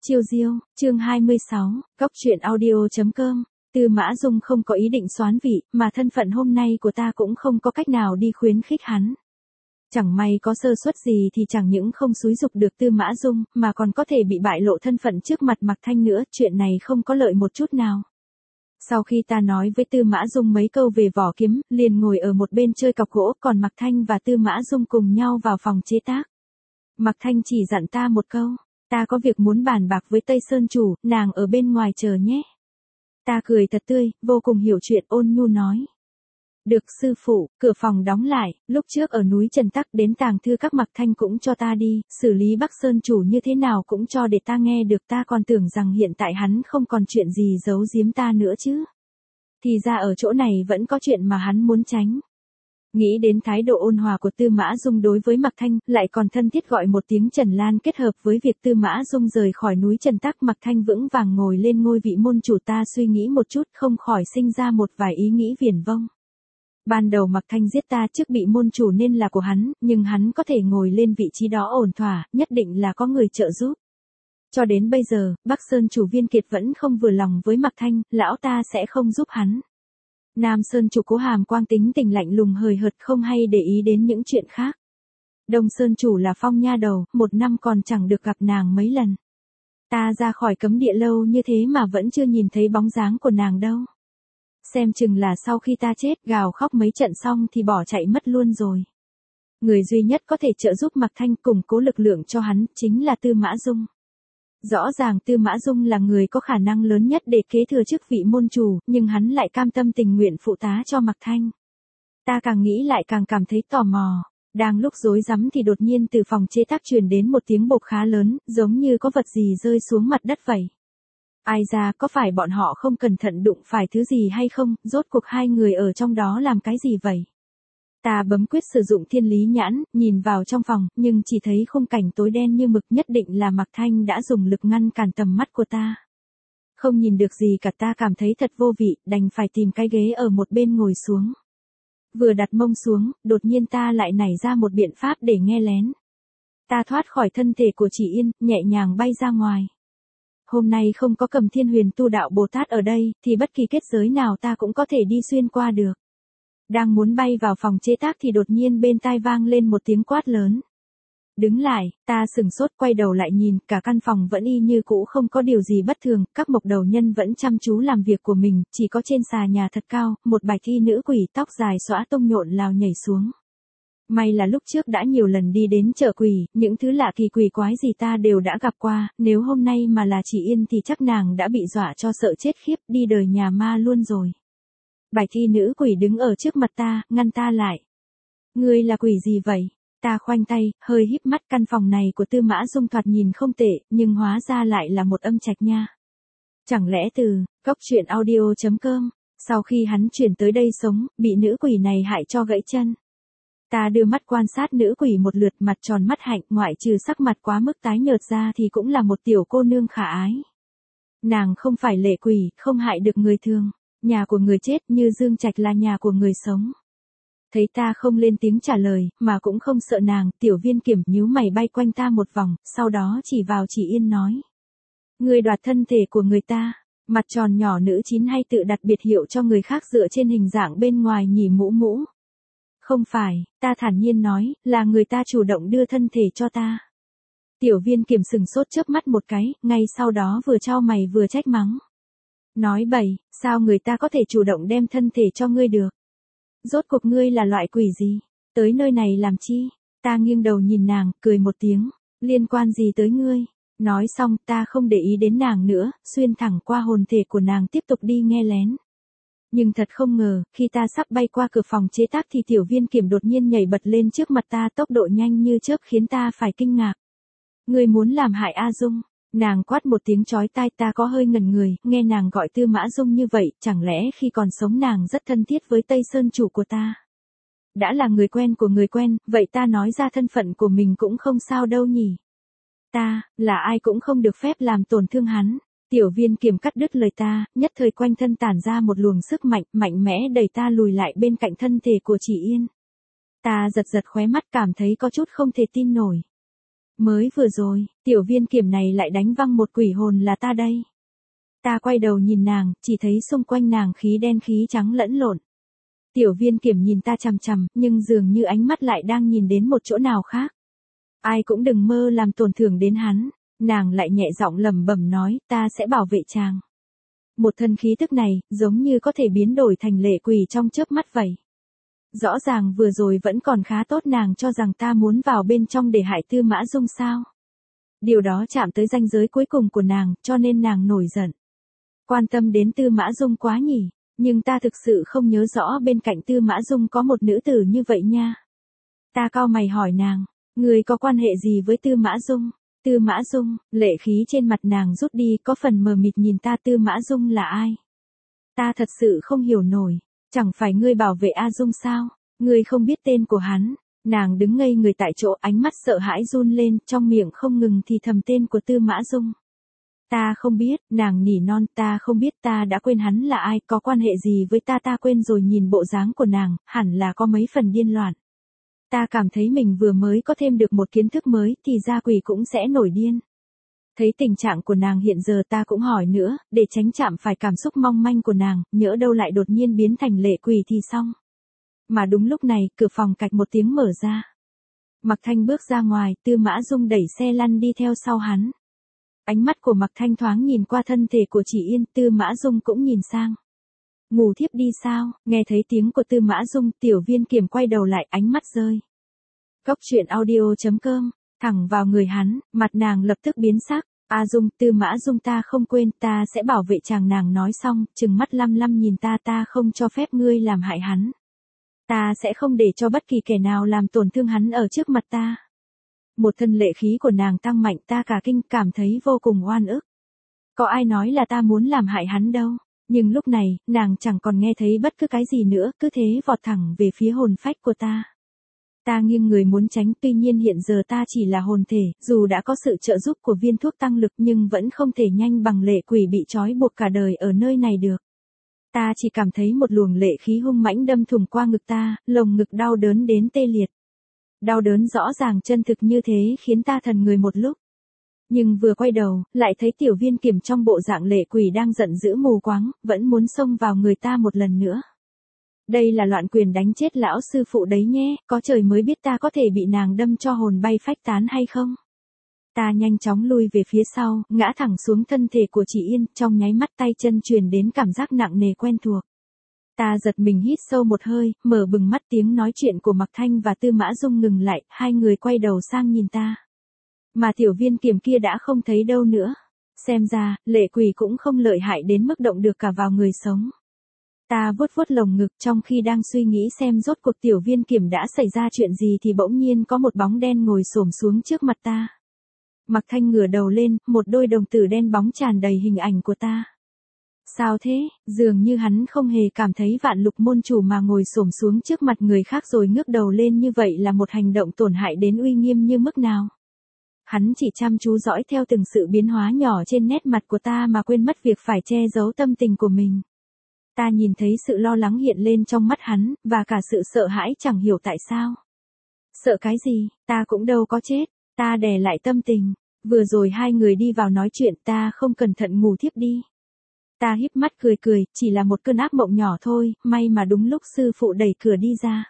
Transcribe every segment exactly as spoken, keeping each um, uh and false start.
Chiêu diêu, chương hai mươi sáu, Cóc truyện audio.com. Tư Mã Dung không có ý định soán vị, mà thân phận hôm nay của ta cũng không có cách nào đi khuyến khích hắn. Chẳng may có sơ suất gì thì chẳng những không xúi dục được Tư Mã Dung, mà còn có thể bị bại lộ thân phận trước mặt Mạc Thanh nữa, chuyện này không có lợi một chút nào. Sau khi ta nói với Tư Mã Dung mấy câu về vỏ kiếm, liền ngồi ở một bên chơi cọc gỗ, còn Mạc Thanh và Tư Mã Dung cùng nhau vào phòng chế tác. Mạc Thanh chỉ dặn ta một câu, ta có việc muốn bàn bạc với Tây Sơn chủ, nàng ở bên ngoài chờ nhé. Ta cười thật tươi, vô cùng hiểu chuyện, ôn nhu nói. Được sư phụ, cửa phòng đóng lại, lúc trước ở núi Trần Tắc đến tàng thư các Mạc Thanh cũng cho ta đi, xử lý Bắc Sơn chủ như thế nào cũng cho để ta nghe được, ta còn tưởng rằng hiện tại hắn không còn chuyện gì giấu giếm ta nữa chứ. Thì ra ở chỗ này vẫn có chuyện mà hắn muốn tránh. Nghĩ đến thái độ ôn hòa của Tư Mã Dung đối với Mạc Thanh, lại còn thân thiết gọi một tiếng Trần Lan kết hợp với việc Tư Mã Dung rời khỏi núi Trần Tắc, Mạc Thanh vững vàng ngồi lên ngôi vị môn chủ, ta suy nghĩ một chút không khỏi sinh ra một vài ý nghĩ viển vông. Ban đầu Mạc Thanh giết ta trước bị môn chủ nên là của hắn, nhưng hắn có thể ngồi lên vị trí đó ổn thỏa, nhất định là có người trợ giúp. Cho đến bây giờ, Bắc Sơn chủ Viên Kiệt vẫn không vừa lòng với Mạc Thanh, lão ta sẽ không giúp hắn. Nam Sơn chủ Cố Hàm Quang tính tình lạnh lùng hời hợt, không hay để ý đến những chuyện khác. Đông Sơn chủ là Phong nha đầu, một năm còn chẳng được gặp nàng mấy lần. Ta ra khỏi cấm địa lâu như thế mà vẫn chưa nhìn thấy bóng dáng của nàng đâu. Xem chừng là sau khi ta chết gào khóc mấy trận xong thì bỏ chạy mất luôn rồi. Người duy nhất có thể trợ giúp Mạc Thanh củng cố lực lượng cho hắn chính là Tư Mã Dung. Rõ ràng Tư Mã Dung là người có khả năng lớn nhất để kế thừa chức vị môn chủ, nhưng hắn lại cam tâm tình nguyện phụ tá cho Mạc Thanh. Ta càng nghĩ lại càng cảm thấy tò mò. Đang lúc rối rắm thì đột nhiên từ phòng chế tác truyền đến một tiếng bộp khá lớn, giống như có vật gì rơi xuống mặt đất vậy. Ai ra, có phải bọn họ không cẩn thận đụng phải thứ gì hay không, rốt cuộc hai người ở trong đó làm cái gì vậy? Ta bấm quyết sử dụng thiên lý nhãn, nhìn vào trong phòng, nhưng chỉ thấy khung cảnh tối đen như mực, nhất định là Mạc Thanh đã dùng lực ngăn cản tầm mắt của ta. Không nhìn được gì cả, ta cảm thấy thật vô vị, đành phải tìm cái ghế ở một bên ngồi xuống. Vừa đặt mông xuống, đột nhiên ta lại nảy ra một biện pháp để nghe lén. Ta thoát khỏi thân thể của Chỉ Yên, nhẹ nhàng bay ra ngoài. Hôm nay không có Cầm Thiên Huyền Tu Đạo Bồ Tát ở đây, thì bất kỳ kết giới nào ta cũng có thể đi xuyên qua được. Đang muốn bay vào phòng chế tác thì đột nhiên bên tai vang lên một tiếng quát lớn. Đứng lại, ta sửng sốt quay đầu lại nhìn, cả căn phòng vẫn y như cũ, không có điều gì bất thường, các mộc đầu nhân vẫn chăm chú làm việc của mình, chỉ có trên xà nhà thật cao, một bạch y nữ quỷ tóc dài xõa tung nhộn lào nhảy xuống. May là lúc trước đã nhiều lần đi đến chợ quỷ, những thứ lạ kỳ quỷ quái gì ta đều đã gặp qua, nếu hôm nay mà là Chỉ Yên thì chắc nàng đã bị dọa cho sợ chết khiếp, đi đời nhà ma luôn rồi. Bạch y nữ quỷ đứng ở trước mặt ta, ngăn ta lại. Ngươi là quỷ gì vậy? Ta khoanh tay, hơi híp mắt, căn phòng này của Tư Mã Dung thoạt nhìn không tệ, nhưng hóa ra lại là một âm trạch nha. Chẳng lẽ từ, Cóc truyện audio.com, sau khi hắn chuyển tới đây sống, bị nữ quỷ này hại cho gãy chân. Ta đưa mắt quan sát nữ quỷ một lượt, mặt tròn mắt hạnh, ngoại trừ sắc mặt quá mức tái nhợt ra thì cũng là một tiểu cô nương khả ái. Nàng không phải lệ quỷ, không hại được người thường. Nhà của người chết như Dương Trạch là nhà của người sống. Thấy ta không lên tiếng trả lời, mà cũng không sợ nàng, Tiểu Viên Kiểm nhíu mày bay quanh ta một vòng, sau đó chỉ vào Chỉ Yên nói. Người đoạt thân thể của người ta, mặt tròn nhỏ nữ chín hay tự đặt biệt hiệu cho người khác dựa trên hình dạng bên ngoài nhỉ mũ mũ. Không phải, ta thản nhiên nói, là người ta chủ động đưa thân thể cho ta. Tiểu Viên Kiểm sừng sốt chớp mắt một cái, ngay sau đó vừa chau mày vừa trách mắng. Nói bậy, sao người ta có thể chủ động đem thân thể cho ngươi được? Rốt cuộc ngươi là loại quỷ gì? Tới nơi này làm chi? Ta nghiêng đầu nhìn nàng, cười một tiếng. Liên quan gì tới ngươi? Nói xong, ta không để ý đến nàng nữa, xuyên thẳng qua hồn thể của nàng tiếp tục đi nghe lén. Nhưng thật không ngờ, khi ta sắp bay qua cửa phòng chế tác thì Tiểu Viên Kiểm đột nhiên nhảy bật lên trước mặt ta, tốc độ nhanh như chớp khiến ta phải kinh ngạc. Ngươi muốn làm hại A Dung? Nàng quát một tiếng chói tai, ta có hơi ngẩn người, nghe nàng gọi Tư Mã Dung như vậy, chẳng lẽ khi còn sống nàng rất thân thiết với Tây Sơn chủ của ta? Đã là người quen của người quen, vậy ta nói ra thân phận của mình cũng không sao đâu nhỉ? Ta, là ai cũng không được phép làm tổn thương hắn. Tiểu Viên Kiểm cắt đứt lời ta, nhất thời quanh thân tản ra một luồng sức mạnh, mạnh mẽ đẩy ta lùi lại bên cạnh thân thể của Chỉ Yên. Ta giật giật khóe mắt, cảm thấy có chút không thể tin nổi. Mới vừa rồi, tiểu viên kiểm này lại đánh văng một quỷ hồn là ta đây. Ta quay đầu nhìn nàng, chỉ thấy xung quanh nàng khí đen khí trắng lẫn lộn. Tiểu viên kiểm nhìn ta chằm chằm, nhưng dường như ánh mắt lại đang nhìn đến một chỗ nào khác. Ai cũng đừng mơ làm tổn thương đến hắn. Nàng lại nhẹ giọng lẩm bẩm nói, ta sẽ bảo vệ chàng. Một thân khí tức này, giống như có thể biến đổi thành lệ quỷ trong chớp mắt vậy. Rõ ràng vừa rồi vẫn còn khá tốt, nàng cho rằng ta muốn vào bên trong để hại Tư Mã Dung sao. Điều đó chạm tới ranh giới cuối cùng của nàng, cho nên nàng nổi giận. Quan tâm đến Tư Mã Dung quá nhỉ, nhưng ta thực sự không nhớ rõ bên cạnh Tư Mã Dung có một nữ tử như vậy nha. Ta cau mày hỏi nàng, người có quan hệ gì với Tư Mã Dung? Tư Mã Dung, lệ khí trên mặt nàng rút đi, có phần mờ mịt nhìn ta. Tư Mã Dung là ai? Ta thật sự không hiểu nổi, chẳng phải ngươi bảo vệ A Dung sao? Ngươi không biết tên của hắn. Nàng đứng ngây người tại chỗ, ánh mắt sợ hãi run lên, trong miệng không ngừng thì thầm tên của Tư Mã Dung. Ta không biết, nàng nỉ non, ta không biết, ta đã quên hắn là ai, có quan hệ gì với ta, ta quên rồi. Nhìn bộ dáng của nàng, hẳn là có mấy phần điên loạn. Ta cảm thấy mình vừa mới có thêm được một kiến thức mới, thì ra quỷ cũng sẽ nổi điên. Thấy tình trạng của nàng hiện giờ, ta cũng hỏi nữa, để tránh chạm phải cảm xúc mong manh của nàng, nhỡ đâu lại đột nhiên biến thành lệ quỷ thì xong. Mà đúng lúc này, cửa phòng cạch một tiếng mở ra. Mạc Thanh bước ra ngoài, Tư Mã Dung đẩy xe lăn đi theo sau hắn. Ánh mắt của Mạc Thanh thoáng nhìn qua thân thể của Chỉ Yên, Tư Mã Dung cũng nhìn sang. Ngủ thiếp đi sao? Nghe thấy tiếng của Tư Mã Dung, tiểu viên kiểm quay đầu lại, ánh mắt rơi. Cốc truyện audio chấm com, thẳng vào người hắn, mặt nàng lập tức biến sắc. A Dung, Tư Mã Dung, ta không quên, ta sẽ bảo vệ chàng. Nàng nói xong, trừng mắt lăm lăm nhìn ta, ta không cho phép ngươi làm hại hắn. Ta sẽ không để cho bất kỳ kẻ nào làm tổn thương hắn ở trước mặt ta. Một thân lệ khí của nàng tăng mạnh, ta cả kinh, cảm thấy vô cùng oan ức. Có ai nói là ta muốn làm hại hắn đâu. Nhưng lúc này, nàng chẳng còn nghe thấy bất cứ cái gì nữa, cứ thế vọt thẳng về phía hồn phách của ta. Ta nghiêng người muốn tránh, tuy nhiên hiện giờ ta chỉ là hồn thể, dù đã có sự trợ giúp của viên thuốc tăng lực nhưng vẫn không thể nhanh bằng lệ quỷ bị trói buộc cả đời ở nơi này được. Ta chỉ cảm thấy một luồng lệ khí hung mãnh đâm thủng qua ngực ta, lồng ngực đau đớn đến tê liệt. Đau đớn rõ ràng chân thực như thế khiến ta thần người một lúc. Nhưng vừa quay đầu, lại thấy tiểu viên kiểm trong bộ dạng lệ quỷ đang giận dữ mù quáng, vẫn muốn xông vào người ta một lần nữa. Đây là loạn quyền đánh chết lão sư phụ đấy nhé, có trời mới biết ta có thể bị nàng đâm cho hồn bay phách tán hay không. Ta nhanh chóng lui về phía sau, ngã thẳng xuống thân thể của Chỉ Yên, trong nháy mắt tay chân truyền đến cảm giác nặng nề quen thuộc. Ta giật mình hít sâu một hơi, mở bừng mắt, tiếng nói chuyện của Mạc Thanh và Tư Mã Dung ngừng lại, hai người quay đầu sang nhìn ta. Mà tiểu viên kiểm kia đã không thấy đâu nữa. Xem ra, lệ quỷ cũng không lợi hại đến mức động được cả vào người sống. Ta vuốt vuốt lồng ngực, trong khi đang suy nghĩ xem rốt cuộc tiểu viên kiểm đã xảy ra chuyện gì thì bỗng nhiên có một bóng đen ngồi xổm xuống trước mặt ta. Mạc Thanh ngửa đầu lên, một đôi đồng tử đen bóng tràn đầy hình ảnh của ta. Sao thế? Dường như hắn không hề cảm thấy Vạn Lục môn chủ mà ngồi xổm xuống trước mặt người khác rồi ngước đầu lên như vậy là một hành động tổn hại đến uy nghiêm như mức nào. Hắn chỉ chăm chú dõi theo từng sự biến hóa nhỏ trên nét mặt của ta mà quên mất việc phải che giấu tâm tình của mình. Ta nhìn thấy sự lo lắng hiện lên trong mắt hắn, và cả sự sợ hãi chẳng hiểu tại sao. Sợ cái gì, ta cũng đâu có chết. Ta đè lại tâm tình. Vừa rồi hai người đi vào nói chuyện, ta không cẩn thận ngủ thiếp đi. Ta híp mắt cười cười, chỉ là một cơn ác mộng nhỏ thôi, may mà đúng lúc sư phụ đẩy cửa đi ra.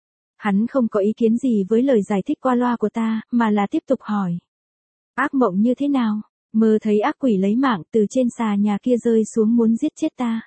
Hắn không có ý kiến gì với lời giải thích qua loa của ta, mà là tiếp tục hỏi. Ác mộng như thế nào? Mơ thấy ác quỷ lấy mạng từ trên xà nhà kia rơi xuống muốn giết chết ta.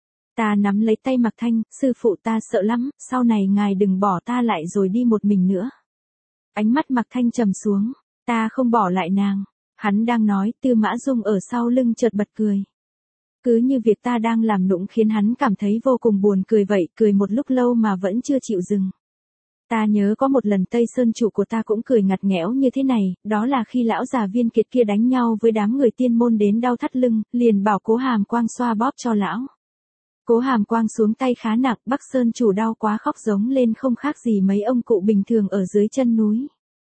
Ta nắm lấy tay Mạc Thanh, sư phụ ta sợ lắm, sau này ngài đừng bỏ ta lại rồi đi một mình nữa. Ánh mắt Mạc Thanh trầm xuống, ta không bỏ lại nàng. Hắn đang nói, Tư Mã Dung ở sau lưng chợt bật cười. Cứ như việc ta đang làm nũng khiến hắn cảm thấy vô cùng buồn cười vậy, cười một lúc lâu mà vẫn chưa chịu dừng. Ta nhớ có một lần Tây Sơn chủ của ta cũng cười ngặt nghẽo như thế này, đó là khi lão già Viên Kiệt kia đánh nhau với đám người tiên môn đến đau thắt lưng, liền bảo Cố Hàm Quang xoa bóp cho lão. Cố Hàm Quang xuống tay khá nặng, Bắc Sơn chủ đau quá khóc giống lên không khác gì mấy ông cụ bình thường ở dưới chân núi.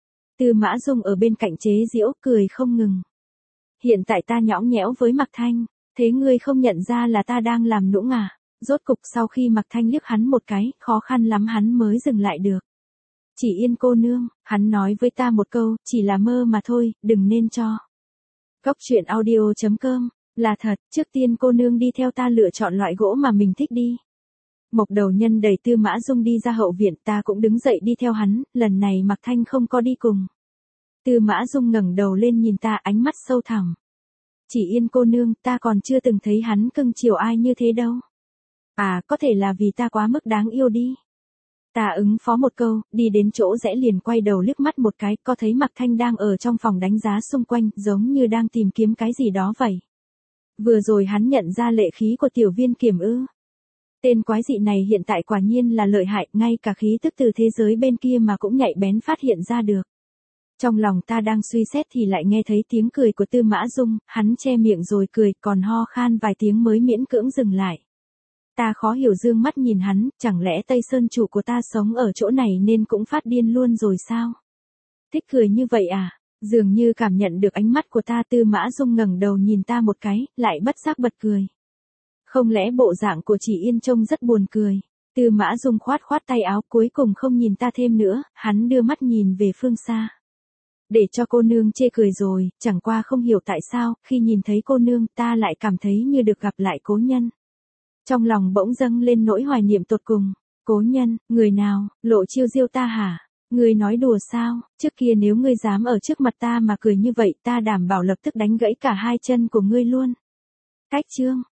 Tư Mã Dung ở bên cạnh chế giễu, cười không ngừng. Hiện tại ta nhõng nhẽo với Mạc Thanh, thế ngươi không nhận ra là ta đang làm nũng à? Rốt cục sau khi Mạc Thanh liếc hắn một cái, khó khăn lắm hắn mới dừng lại được. Chỉ Yên cô nương, hắn nói với ta một câu, chỉ là mơ mà thôi, đừng nên cho. Cốc truyện audio chấm com, là thật, trước tiên cô nương đi theo ta lựa chọn loại gỗ mà mình thích đi. Mộc Đầu Nhân đẩy Tư Mã Dung đi ra hậu viện, ta cũng đứng dậy đi theo hắn, lần này Mạc Thanh không có đi cùng. Tư Mã Dung ngẩng đầu lên nhìn ta, ánh mắt sâu thẳm. Chỉ Yên cô nương, ta còn chưa từng thấy hắn cưng chiều ai như thế đâu. À, có thể là vì ta quá mức đáng yêu đi. Ta ứng phó một câu, đi đến chỗ rẽ liền quay đầu liếc mắt một cái, có thấy Mạc Thanh đang ở trong phòng đánh giá xung quanh, giống như đang tìm kiếm cái gì đó vậy. Vừa rồi hắn nhận ra lệ khí của tiểu viên kiểm ư. Tên quái dị này hiện tại quả nhiên là lợi hại, ngay cả khí tức từ thế giới bên kia mà cũng nhạy bén phát hiện ra được. Trong lòng ta đang suy xét thì lại nghe thấy tiếng cười của Tư Mã Dung, hắn che miệng rồi cười, còn ho khan vài tiếng mới miễn cưỡng dừng lại. Ta khó hiểu dương mắt nhìn hắn, chẳng lẽ Tây Sơn chủ của ta sống ở chỗ này nên cũng phát điên luôn rồi sao? Thích cười như vậy à? Dường như cảm nhận được ánh mắt của ta, Tư Mã Dung ngẩng đầu nhìn ta một cái, lại bất giác bật cười. Không lẽ bộ dạng của Chỉ Yên trông rất buồn cười? Tư Mã Dung khoát khoát tay áo, cuối cùng không nhìn ta thêm nữa, hắn đưa mắt nhìn về phương xa. Để cho cô nương chê cười rồi, chẳng qua không hiểu tại sao, khi nhìn thấy cô nương ta lại cảm thấy như được gặp lại cố nhân. Trong lòng bỗng dâng lên nỗi hoài niệm tột cùng. Cố nhân, người nào, Lộ Chiêu Diêu ta hả? Ngươi nói đùa sao? Trước kia nếu ngươi dám ở trước mặt ta mà cười như vậy, ta đảm bảo lập tức đánh gãy cả hai chân của ngươi luôn. Cách chương.